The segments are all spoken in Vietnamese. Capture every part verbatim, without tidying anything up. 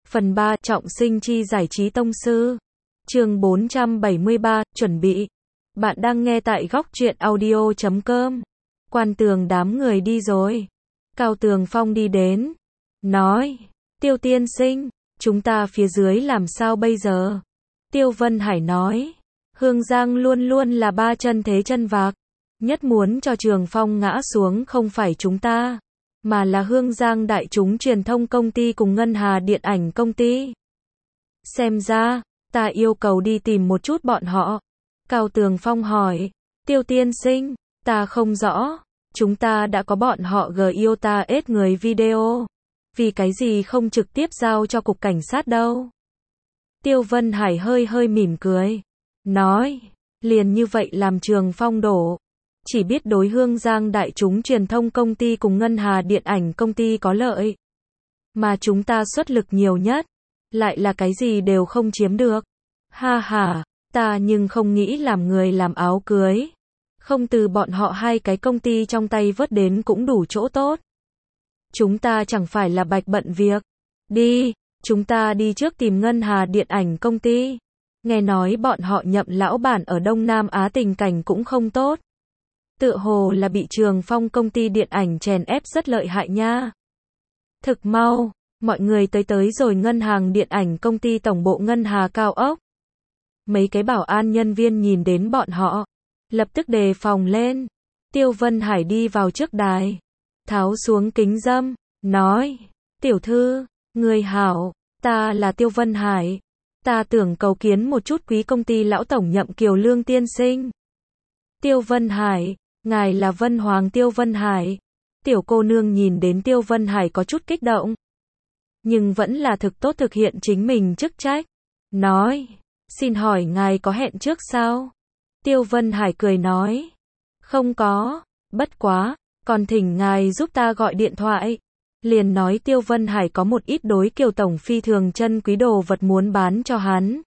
Phần ba, trọng sinh chi giải trí tông sư. Chương bốn trăm bảy mươi ba, chuẩn bị. Bạn đang nghe tại góc truyện audio chấm com. Quan Tường đám người đi rồi. Cao Tường Phong đi đến. Nói, Tiêu tiên sinh, chúng ta phía dưới làm sao bây giờ? Tiêu Vân Hải nói, Hương Giang luôn luôn là ba chân thế chân vạc. Nhất muốn cho Trường Phong ngã xuống không phải chúng ta, mà là Hương Giang Đại Chúng Truyền thông công ty cùng Ngân Hà Điện ảnh công ty. Xem ra, ta yêu cầu đi tìm một chút bọn họ. Cao Tường Phong hỏi, Tiêu tiên sinh, ta không rõ, chúng ta đã có bọn họ gờ i o t a ết người video. Vì cái gì không trực tiếp giao cho cục cảnh sát đâu? Tiêu Vân Hải hơi hơi mỉm cười. Nói, liền như vậy làm Trường Phong đổ. Chỉ biết đối Hương Giang Đại Chúng Truyền thông công ty cùng Ngân Hà Điện ảnh công ty có lợi. Mà chúng ta xuất lực nhiều nhất. Lại là cái gì đều không chiếm được. Ha ha, ta nhưng không nghĩ làm người làm áo cưới. Không từ bọn họ hai cái công ty trong tay vớt đến cũng đủ chỗ tốt. Chúng ta chẳng phải là bạch bận việc. Đi, chúng ta đi trước tìm Ngân Hà Điện ảnh công ty. Nghe nói bọn họ Nhậm lão bản ở Đông Nam Á tình cảnh cũng không tốt. Tựa hồ là bị Trường Phong công ty điện ảnh chèn ép rất lợi hại nha. Thực mau, mọi người tới tới rồi Ngân hàng Điện ảnh công ty tổng bộ Ngân Hà cao ốc. Mấy cái bảo an nhân viên nhìn đến bọn họ, lập tức đề phòng lên. Tiêu Vân Hải đi vào trước đài, tháo xuống kính dâm, nói, tiểu thư, người hảo, ta là Tiêu Vân Hải. Ta tưởng cầu kiến một chút quý công ty lão tổng Nhậm Kiều Lương tiên sinh. Tiêu Vân Hải, ngài là Vân Hoàng Tiêu Vân Hải. Tiểu cô nương nhìn đến Tiêu Vân Hải có chút kích động, nhưng vẫn là thực tốt thực hiện chính mình chức trách. Nói, xin hỏi ngài có hẹn trước sao? Tiêu Vân Hải cười nói, không có, bất quá, còn thỉnh ngài giúp ta gọi điện thoại. Liền nói Tiêu Vân Hải có một ít đối Kiều tổng phi thường chân quý đồ vật muốn bán cho hắn.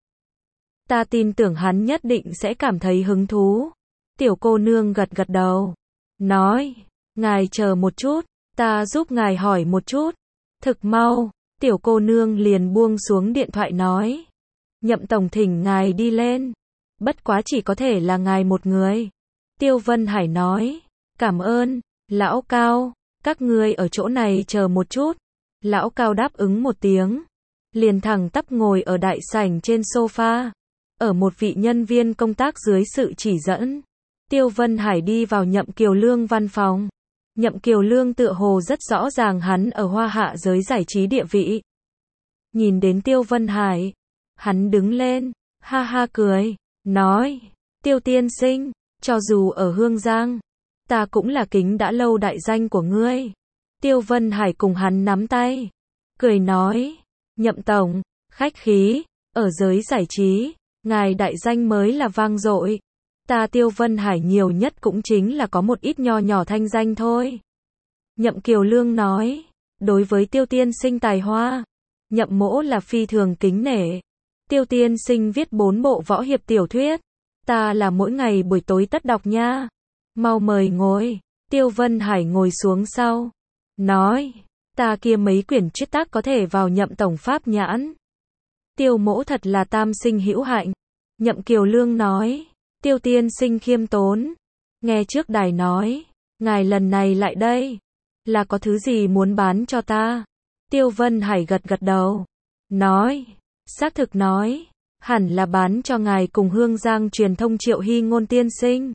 Ta tin tưởng hắn nhất định sẽ cảm thấy hứng thú. Tiểu cô nương gật gật đầu, nói, ngài chờ một chút, ta giúp ngài hỏi một chút. Thực mau, tiểu cô nương liền buông xuống điện thoại nói, Nhậm tổng thỉnh ngài đi lên. Bất quá chỉ có thể là ngài một người. Tiêu Vân Hải nói, cảm ơn, lão Cao, các ngươi ở chỗ này chờ một chút. Lão Cao đáp ứng một tiếng, liền thẳng tắp ngồi ở đại sảnh trên sofa. Ở một vị nhân viên công tác dưới sự chỉ dẫn, Tiêu Vân Hải đi vào Nhậm Kiều Lương văn phòng. Nhậm Kiều Lương tựa hồ rất rõ ràng hắn ở Hoa Hạ giới giải trí địa vị. Nhìn đến Tiêu Vân Hải, hắn đứng lên, ha ha cười, nói, Tiêu tiên sinh, cho dù ở Hương Giang, ta cũng là kính đã lâu đại danh của ngươi. Tiêu Vân Hải cùng hắn nắm tay, cười nói, Nhậm tổng, khách khí, ở giới giải trí, ngài đại danh mới là vang dội. Ta Tiêu Vân Hải nhiều nhất cũng chính là có một ít nho nhỏ thanh danh thôi. Nhậm Kiều Lương nói, đối với Tiêu tiên sinh tài hoa, Nhậm mỗ là phi thường kính nể. Tiêu tiên sinh viết bốn bộ võ hiệp tiểu thuyết, ta là mỗi ngày buổi tối tất đọc nha. Mau mời ngồi. Tiêu Vân Hải ngồi xuống sau, nói, ta kia mấy quyển triết tác có thể vào Nhậm tổng pháp nhãn. Tiêu mỗ thật là tam sinh hữu hạnh. Nhậm Kiều Lương nói, Tiêu tiên sinh khiêm tốn. Nghe trước đài nói, ngài lần này lại đây, là có thứ gì muốn bán cho ta? Tiêu Vân Hải gật gật đầu, nói, xác thực nói, hẳn là bán cho ngài cùng Hương Giang Truyền thông Triệu Hy Ngôn tiên sinh.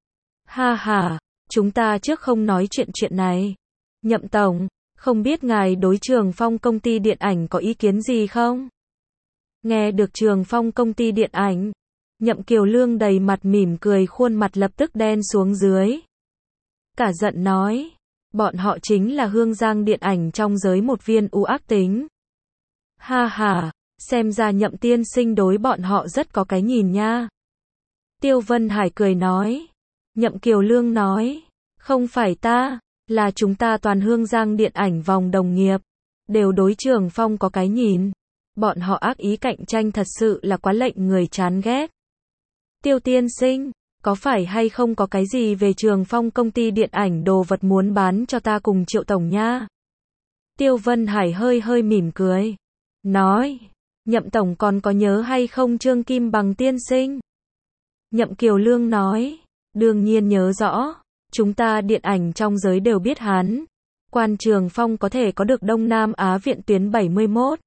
Ha ha, chúng ta trước không nói chuyện chuyện này. Nhậm tổng, không biết ngài đối Trường Phong công ty điện ảnh có ý kiến gì không? Nghe được Trường Phong công ty điện ảnh, Nhậm Kiều Lương đầy mặt mỉm cười, khuôn mặt lập tức đen xuống dưới. Cả giận nói, bọn họ chính là Hương Giang điện ảnh trong giới một viên u ác tính. Ha ha, xem ra Nhậm tiên sinh đối bọn họ rất có cái nhìn nha. Tiêu Vân Hải cười nói. Nhậm Kiều Lương nói, không phải ta, là chúng ta toàn Hương Giang điện ảnh vòng đồng nghiệp, đều đối Trường Phong có cái nhìn. Bọn họ ác ý cạnh tranh thật sự là quá lệnh người chán ghét. Tiêu tiên sinh, có phải hay không có cái gì về Trường Phong công ty điện ảnh đồ vật muốn bán cho ta cùng Triệu tổng nha? Tiêu Vân Hải hơi hơi mỉm cười. nói, Nhậm tổng còn có nhớ hay không Trương Kim Bằng tiên sinh? Nhậm Kiều Lương nói, đương nhiên nhớ rõ, chúng ta điện ảnh trong giới đều biết hắn. Quan Trường Phong có thể có được Đông Nam Á Viện Tuyến bảy mươi mốt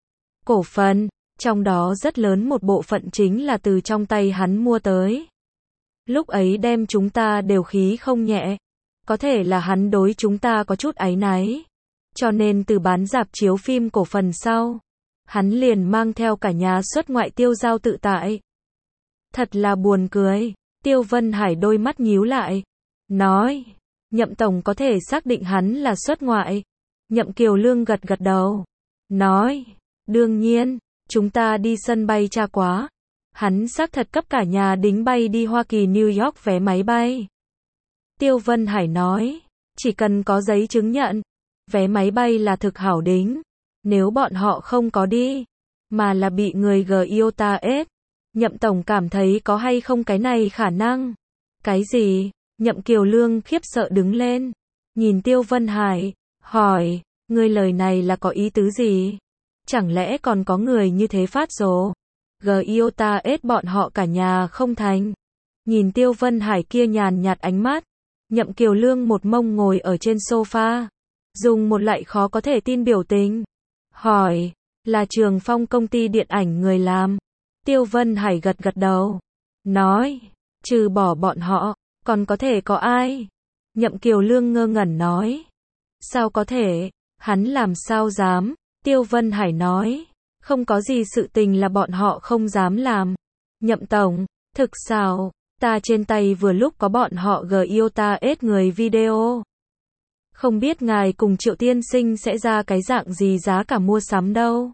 cổ phần, trong đó rất lớn một bộ phận chính là từ trong tay hắn mua tới. Lúc ấy đem chúng ta đều khí không nhẹ, có thể là hắn đối chúng ta có chút áy náy, cho nên từ bán rạp chiếu phim cổ phần sau, hắn liền mang theo cả nhà xuất ngoại tiêu giao tự tại. Thật là buồn cười, Tiêu Vân Hải đôi mắt nhíu lại, nói, Nhậm tổng có thể xác định hắn là xuất ngoại. Nhậm Kiều Lương gật gật đầu, nói, đương nhiên, chúng ta đi sân bay tra quá, hắn xác thật cấp cả nhà đính bay đi Hoa Kỳ New York vé máy bay. Tiêu Vân Hải nói, chỉ cần có giấy chứng nhận, vé máy bay là thực hảo đính, nếu bọn họ không có đi, mà là bị người gờ i o ta ép, Nhậm tổng cảm thấy có hay không cái này khả năng? Cái gì? Nhậm Kiều Lương khiếp sợ đứng lên, nhìn Tiêu Vân Hải, hỏi, ngươi lời này là có ý tứ gì? Chẳng lẽ còn có người như thế phát rồ? gờ i o ta ép bọn họ cả nhà không thành. Nhìn Tiêu Vân Hải kia nhàn nhạt ánh mắt, Nhậm Kiều Lương một mông ngồi ở trên sofa, dùng một loại khó có thể tin biểu tình, hỏi, là Trường Phong công ty điện ảnh người làm? Tiêu Vân Hải gật gật đầu, nói, trừ bỏ bọn họ, còn có thể có ai? Nhậm Kiều Lương ngơ ngẩn nói, sao có thể, hắn làm sao dám? Tiêu Vân Hải nói, không có gì sự tình là bọn họ không dám làm. Nhậm tổng, thực sao, ta trên tay vừa lúc có bọn họ gờ i o ta ép người video. Không biết ngài cùng Triệu tiên sinh sẽ ra cái dạng gì giá cả mua sắm đâu.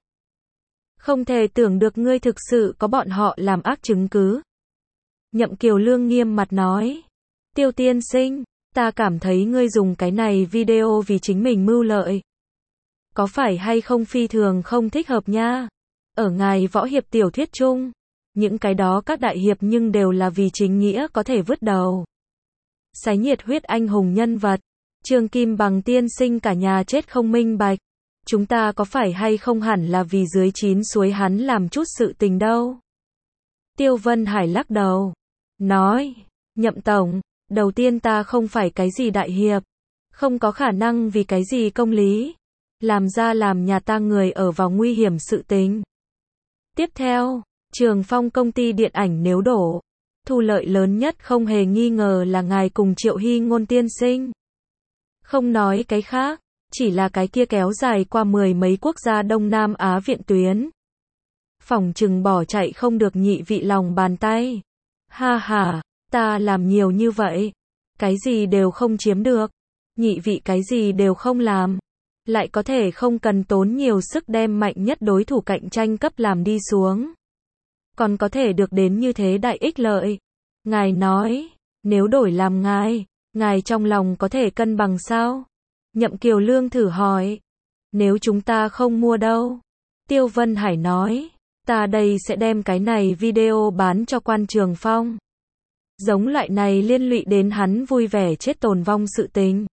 Không thể tưởng được ngươi thực sự có bọn họ làm ác chứng cứ. Nhậm Kiều Lương nghiêm mặt nói, Tiêu tiên sinh, ta cảm thấy ngươi dùng cái này video vì chính mình mưu lợi. Có phải hay không phi thường không thích hợp nha? Ở ngài võ hiệp tiểu thuyết chung, những cái đó các đại hiệp nhưng đều là vì chính nghĩa có thể vứt đầu. Sái nhiệt huyết anh hùng nhân vật, Trương Kim Bằng tiên sinh cả nhà chết không minh bạch. Chúng ta có phải hay không hẳn là vì dưới chín suối hắn làm chút sự tình đâu? Tiêu Vân Hải lắc đầu, nói, Nhậm tổng, đầu tiên ta không phải cái gì đại hiệp, không có khả năng vì cái gì công lý, làm ra làm nhà ta người ở vào nguy hiểm sự tình. Tiếp theo, Trường Phong công ty điện ảnh nếu đổ, thu lợi lớn nhất không hề nghi ngờ là ngài cùng Triệu Hy Ngôn tiên sinh. Không nói cái khác, chỉ là cái kia kéo dài qua mười mấy quốc gia Đông Nam Á viện tuyến. Phỏng chừng bỏ chạy không được nhị vị lòng bàn tay. Ha ha, ta làm nhiều như vậy, cái gì đều không chiếm được, nhị vị cái gì đều không làm, lại có thể không cần tốn nhiều sức đem mạnh nhất đối thủ cạnh tranh cấp làm đi xuống. Còn có thể được đến như thế đại ích lợi. Ngài nói, nếu đổi làm ngài, ngài trong lòng có thể cân bằng sao? Nhậm Kiều Lương thử hỏi. Nếu chúng ta không mua đâu? Tiêu Vân Hải nói, ta đây sẽ đem cái này video bán cho Quan Trường Phong. Giống loại này liên lụy đến hắn vui vẻ chết tồn vong sự tình.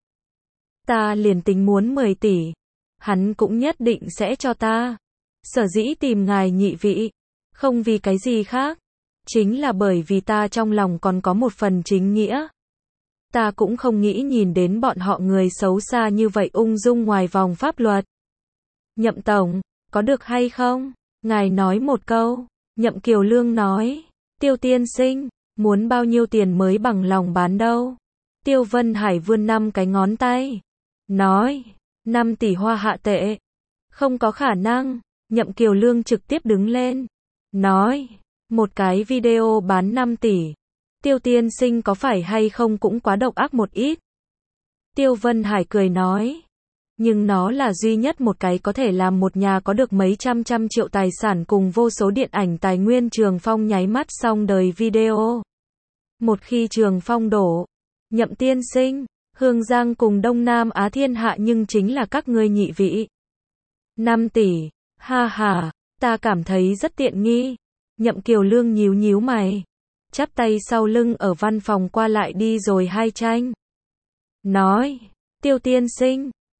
Ta liền tính muốn mười tỷ, hắn cũng nhất định sẽ cho ta. Sở dĩ tìm ngài nhị vị, không vì cái gì khác, chính là bởi vì ta trong lòng còn có một phần chính nghĩa. Ta cũng không nghĩ nhìn đến bọn họ người xấu xa như vậy ung dung ngoài vòng pháp luật. Nhậm tổng, có được hay không? Ngài nói một câu. Nhậm Kiều Lương nói, Tiêu tiên sinh, muốn bao nhiêu tiền mới bằng lòng bán đâu? Tiêu Vân Hải vươn năm cái ngón tay, nói, năm tỷ hoa hạ tệ. Không có khả năng. Nhậm Kiều Lương trực tiếp đứng lên, nói, một cái video bán năm tỷ. Tiêu tiên sinh có phải hay không cũng quá độc ác một ít. Tiêu Vân Hải cười nói, nhưng nó là duy nhất một cái có thể làm một nhà có được mấy trăm trăm triệu tài sản cùng vô số điện ảnh tài nguyên Trường Phong nháy mắt xong đời video. Một khi Trường Phong đổ, Nhậm tiên sinh, Hương Giang cùng Đông Nam Á thiên hạ nhưng chính là các ngươi nhị vị. năm tỷ, ha ha, ta cảm thấy rất tiện nghi. Nhậm Kiều Lương nhíu nhíu mày, chắp tay sau lưng ở văn phòng qua lại đi rồi hai tranh. Nói, Tiêu tiên sinh,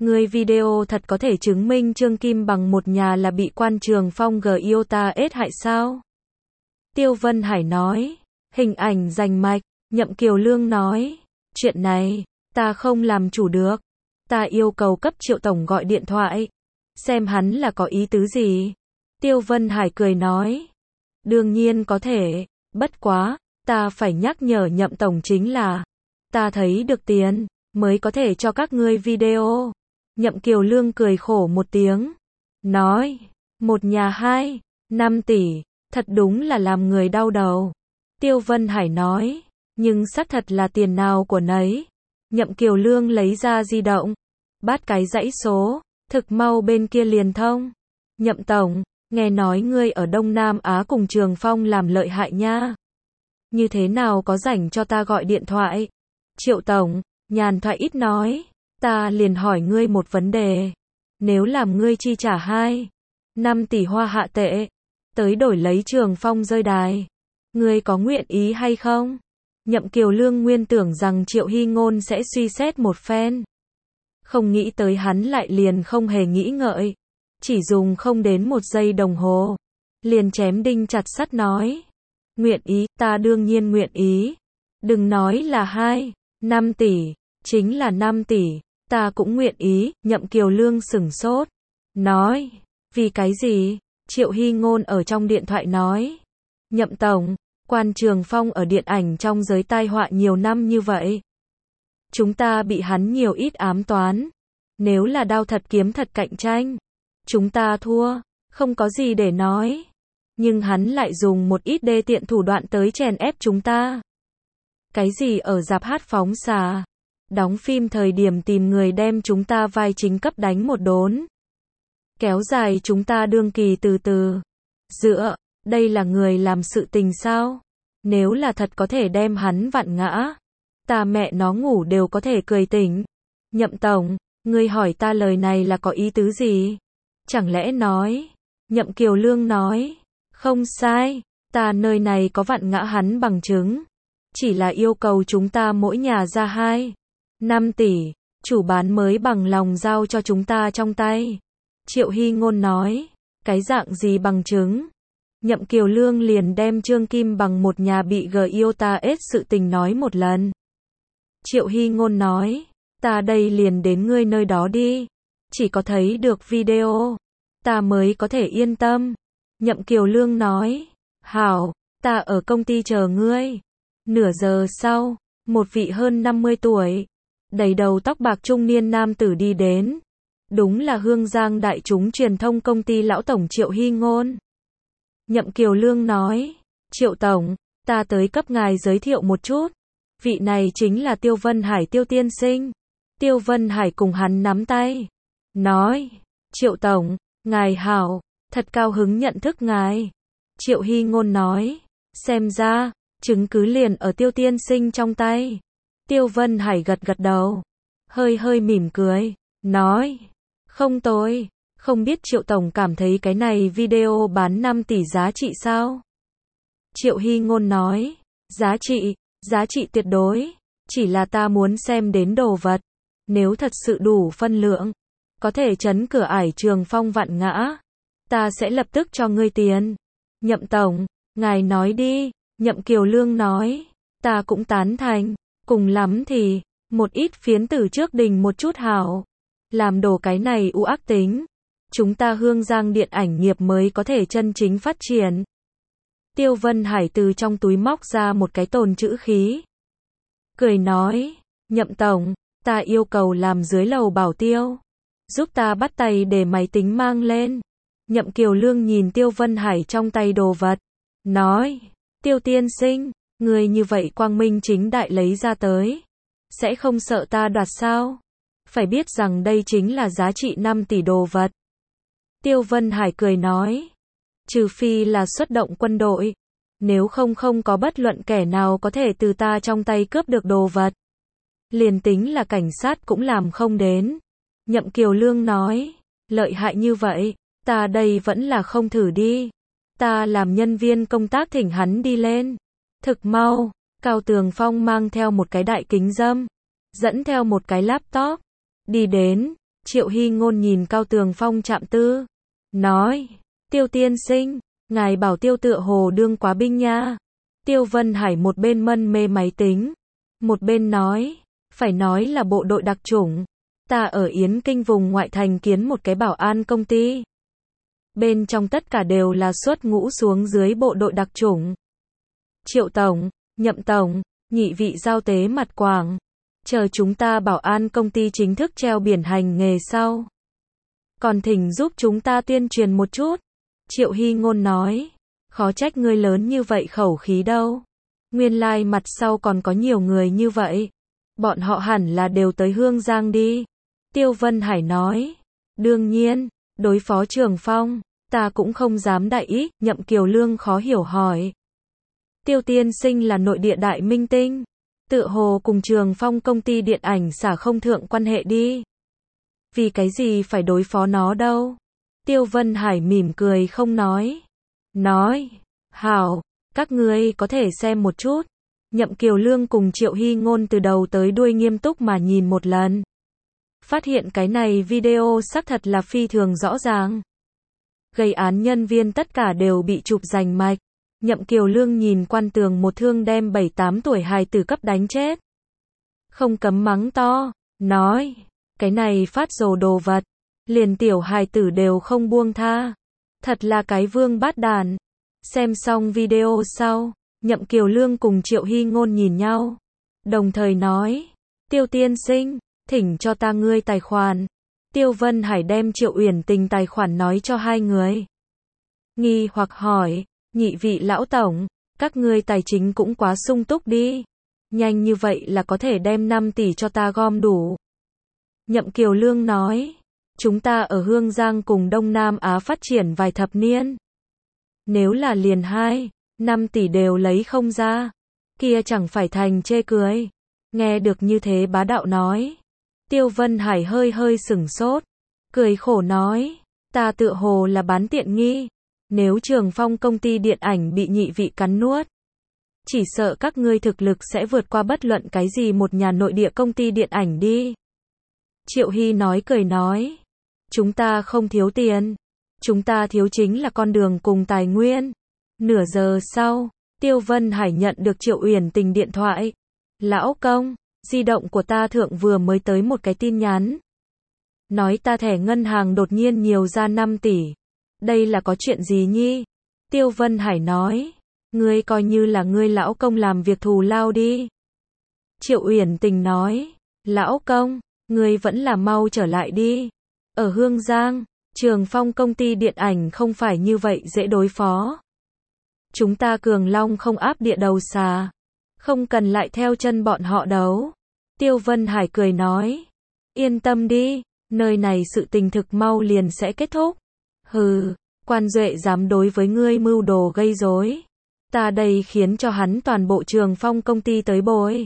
Ngươi video thật có thể chứng minh Trương Kim Bằng một nhà là bị Quan Trường Phong gờ i o ta ết hại sao? Tiêu Vân Hải nói. Hình ảnh rành mạch. Nhậm Kiều Lương nói. Chuyện này, ta không làm chủ được. Ta yêu cầu cấp Triệu Tổng gọi điện thoại. Xem hắn là có ý tứ gì. Tiêu Vân Hải cười nói. Đương nhiên có thể. Bất quá, ta phải nhắc nhở Nhậm Tổng chính là. Ta thấy được tiền, mới có thể cho các ngươi video. Nhậm Kiều Lương cười khổ một tiếng. Nói. Một nhà hai, năm tỷ. Thật đúng là làm người đau đầu. Tiêu Vân Hải nói. Nhưng xác thật là tiền nào của nấy. Nhậm Kiều Lương lấy ra di động. Bát cái dãy số. Thực mau bên kia liền thông. Nhậm Tổng, nghe nói ngươi ở Đông Nam Á cùng Trường Phong làm lợi hại nha. Như thế nào có rảnh cho ta gọi điện thoại? Triệu Tổng, nhàn thoại ít nói. Ta liền hỏi ngươi một vấn đề. Nếu làm ngươi chi trả hai, năm tỷ hoa hạ tệ, tới đổi lấy Trường Phong rơi đài, ngươi có nguyện ý hay không? Nhậm Kiều Lương nguyên tưởng rằng Triệu Hy Ngôn sẽ suy xét một phen. Không nghĩ tới hắn lại liền không hề nghĩ ngợi. Chỉ dùng không đến một giây đồng hồ. Liền chém đinh chặt sắt nói. Nguyện ý, ta đương nhiên nguyện ý. Đừng nói là hai, năm tỷ, chính là năm tỷ, ta cũng nguyện ý. Nhậm Kiều Lương sửng sốt. Nói, vì cái gì? Triệu Hy Ngôn ở trong điện thoại nói. Nhậm Tổng, Quan Trường Phong ở điện ảnh trong giới tai họa nhiều năm như vậy. Chúng ta bị hắn nhiều ít ám toán. Nếu là đao thật kiếm thật cạnh tranh, chúng ta thua, không có gì để nói. Nhưng hắn lại dùng một ít đê tiện thủ đoạn tới chèn ép chúng ta. Cái gì ở rạp hát phóng xà, đóng phim thời điểm tìm người đem chúng ta vai chính cấp đánh một đốn. Kéo dài chúng ta đương kỳ từ từ. Dựa, đây là người làm sự tình sao? Nếu là thật có thể đem hắn vặn ngã, ta mẹ nó ngủ đều có thể cười tỉnh. Nhậm Tổng, ngươi hỏi ta lời này là có ý tứ gì? Chẳng lẽ nói? Nhậm Kiều Lương nói. Không sai, ta nơi này có vặn ngã hắn bằng chứng. Chỉ là yêu cầu chúng ta mỗi nhà ra hai, năm tỷ, chủ bán mới bằng lòng giao cho chúng ta trong tay. Triệu Hy Ngôn nói. Cái dạng gì bằng chứng? Nhậm Kiều Lương liền đem Trương Kim Bằng một nhà bị gờ i o ta ết sự tình nói một lần. Triệu Hy Ngôn nói. Ta đây liền đến ngươi nơi đó đi. Chỉ có thấy được video, ta mới có thể yên tâm. Nhậm Kiều Lương nói. Hảo, ta ở công ty chờ ngươi. Nửa giờ sau, một vị hơn năm mươi tuổi, đầy đầu tóc bạc trung niên nam tử đi đến. Đúng là Hương Giang Đại chúng truyền thông công ty lão tổng Triệu Hy Ngôn. Nhậm Kiều Lương nói. Triệu Tổng, ta tới cấp ngài giới thiệu một chút. Vị này chính là Tiêu Vân Hải Tiêu tiên sinh. Tiêu Vân Hải cùng hắn nắm tay. Nói. Triệu Tổng, ngài hảo, thật cao hứng nhận thức ngài. Triệu Hy Ngôn nói. Xem ra, chứng cứ liền ở Tiêu tiên sinh trong tay. Tiêu Vân Hải gật gật đầu. Hơi hơi mỉm cười. Nói. Không tồi. Không biết Triệu Tổng cảm thấy cái này video bán năm tỷ giá trị sao? Triệu Hy Ngôn nói. Giá trị, giá trị tuyệt đối. Chỉ là ta muốn xem đến đồ vật. Nếu thật sự đủ phân lượng, có thể chấn cửa ải Trường Phong vặn ngã, ta sẽ lập tức cho ngươi tiền. Nhậm Tổng, ngài nói đi. Nhậm Kiều Lương nói. Ta cũng tán thành. Cùng lắm thì, một ít phiến tử trước đình một chút hảo. Làm đổ cái này u ác tính. Chúng ta Hương Giang điện ảnh nghiệp mới có thể chân chính phát triển. Tiêu Vân Hải từ trong túi móc ra một cái tồn trữ khí. Cười nói. Nhậm Tổng, ta yêu cầu làm dưới lầu bảo tiêu. Giúp ta bắt tay để máy tính mang lên. Nhậm Kiều Lương nhìn Tiêu Vân Hải trong tay đồ vật. Nói. Tiêu tiên sinh, người như vậy quang minh chính đại lấy ra tới. Sẽ không sợ ta đoạt sao? Phải biết rằng đây chính là giá trị năm tỷ đồ vật. Tiêu Vân Hải cười nói. Trừ phi là xuất động quân đội. Nếu không không có bất luận kẻ nào có thể từ ta trong tay cướp được đồ vật. Liền tính là cảnh sát cũng làm không đến. Nhậm Kiều Lương nói. Lợi hại như vậy, ta đây vẫn là không thử đi. Ta làm nhân viên công tác thỉnh hắn đi lên. Thực mau, Cao Tường Phong mang theo một cái đại kính dâm, dẫn theo một cái laptop, đi đến, Triệu Hy Ngôn nhìn Cao Tường Phong chạm tư. Nói, Tiêu tiên sinh, ngài bảo Tiêu tựa hồ đương quá binh nha. Tiêu Vân Hải một bên mân mê máy tính, một bên nói, phải nói là bộ đội đặc chủng. Ta ở Yến Kinh vùng ngoại thành kiến một cái bảo an công ty. Bên trong tất cả đều là xuất ngũ xuống dưới bộ đội đặc chủng. Triệu Tổng, Nhậm Tổng, nhị vị giao tế mặt quảng. Chờ chúng ta bảo an công ty chính thức treo biển hành nghề sau. Còn thỉnh giúp chúng ta tuyên truyền một chút. Triệu Hy Ngôn nói, khó trách ngươi lớn như vậy khẩu khí đâu. Nguyên lai like mặt sau còn có nhiều người như vậy. Bọn họ hẳn là đều tới Hương Giang đi. Tiêu Vân Hải nói, đương nhiên, đối phó Trường Phong, ta cũng không dám đại ý. Nhậm Kiều Lương khó hiểu hỏi. Tiêu tiên sinh là nội địa đại minh tinh. Tựa hồ cùng Trường Phong công ty điện ảnh xả không thượng quan hệ đi. Vì cái gì phải đối phó nó đâu? Tiêu Vân Hải mỉm cười không nói. Nói, hảo, các ngươi có thể xem một chút. Nhậm Kiều Lương cùng Triệu Hy Ngôn từ đầu tới đuôi nghiêm túc mà nhìn một lần. Phát hiện cái này video xác thật là phi thường rõ ràng. Gây án nhân viên tất cả đều bị chụp rành mạch. Nhậm Kiều Lương nhìn Quan Tường một thương đem bảy tám tuổi hài tử cấp đánh chết. Không cấm mắng to, nói, cái này phát rồ đồ vật, liền tiểu hài tử đều không buông tha. Thật là cái vương bát đàn. Xem xong video sau, Nhậm Kiều Lương cùng Triệu Hy Ngôn nhìn nhau. Đồng thời nói, Tiêu tiên sinh, thỉnh cho ta ngươi tài khoản. Tiêu Vân Hải đem Triệu Uyển Tình tài khoản nói cho hai người. Nghi hoặc hỏi, nhị vị lão tổng, các ngươi tài chính cũng quá sung túc đi. Nhanh như vậy là có thể đem năm tỷ cho ta gom đủ. Nhậm Kiều Lương nói, chúng ta ở Hương Giang cùng Đông Nam Á phát triển vài thập niên. Nếu là liền hai, năm tỷ đều lấy không ra, kia chẳng phải thành chê cười. Nghe được như thế bá đạo nói. Tiêu Vân Hải hơi hơi sửng sốt, cười khổ nói, ta tựa hồ là bán tiện nghi. Nếu Trường Phong công ty điện ảnh bị nhị vị cắn nuốt, chỉ sợ các ngươi thực lực sẽ vượt qua bất luận cái gì một nhà nội địa công ty điện ảnh đi. Triệu Hy nói cười nói, chúng ta không thiếu tiền, chúng ta thiếu chính là con đường cùng tài nguyên. Nửa giờ sau, Tiêu Vân Hải nhận được Triệu Uyển Tình điện thoại. Lão công, di động của ta thượng vừa mới tới một cái tin nhắn. Nói ta thẻ ngân hàng đột nhiên nhiều ra năm tỷ. Đây là có chuyện gì nhi? Tiêu Vân Hải nói, ngươi coi như là ngươi lão công làm việc thù lao đi. Triệu Uyển Tình nói, lão công, ngươi vẫn là mau trở lại đi. Ở Hương Giang, Trường Phong công ty điện ảnh không phải như vậy dễ đối phó. Chúng ta cường long không áp địa đầu xà. Không cần lại theo chân bọn họ đấu. Tiêu Vân Hải cười nói, yên tâm đi, nơi này sự tình thực mau liền sẽ kết thúc. Hừ, Quan Duệ dám đối với ngươi mưu đồ gây rối. Ta đây khiến cho hắn toàn bộ Trường Phong công ty tới bồi.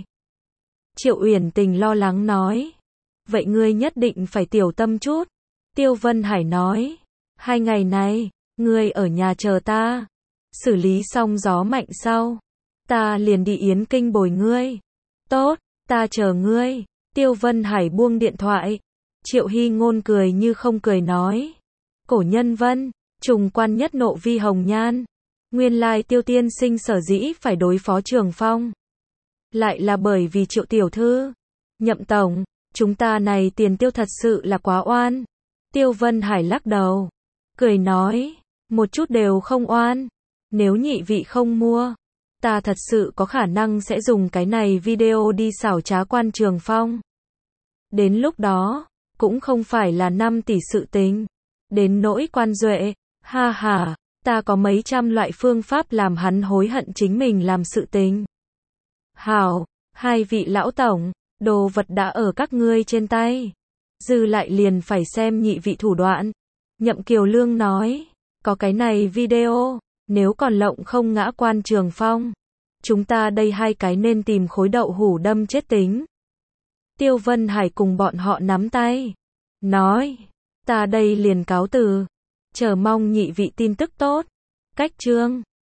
Triệu Uyển Tình lo lắng nói, vậy ngươi nhất định phải tiểu tâm chút. Tiêu Vân Hải nói, hai ngày này, ngươi ở nhà chờ ta. Xử lý xong gió mạnh sau, ta liền đi Yến Kinh bồi ngươi. Tốt, ta chờ ngươi. Tiêu Vân Hải buông điện thoại. Triệu Hy Ngôn cười như không cười nói, cổ nhân Vân, trùng quan nhất nộ vi hồng nhan. Nguyên lai Tiêu tiên sinh sở dĩ phải đối phó Trường Phong, lại là bởi vì Triệu tiểu thư. Nhậm tổng, chúng ta này tiền tiêu thật sự là quá oan. Tiêu Vân Hải lắc đầu, cười nói, một chút đều không oan. Nếu nhị vị không mua, ta thật sự có khả năng sẽ dùng cái này video đi xảo trá Quan Trường Phong. Đến lúc đó, cũng không phải là năm tỷ sự tình. Đến nỗi Quan Duệ, ha ha, ta có mấy trăm loại phương pháp làm hắn hối hận chính mình làm sự tình. Hảo, hai vị lão tổng, đồ vật đã ở các ngươi trên tay. Dư lại liền phải xem nhị vị thủ đoạn. Nhậm Kiều Lương nói, có cái này video, nếu còn lộng không ngã Quan Trường Phong, chúng ta đây hai cái nên tìm khối đậu hủ đâm chết tính. Tiêu Vân Hải cùng bọn họ nắm tay, nói, ta đây liền cáo từ, chờ mong nhị vị tin tức tốt. Cách chương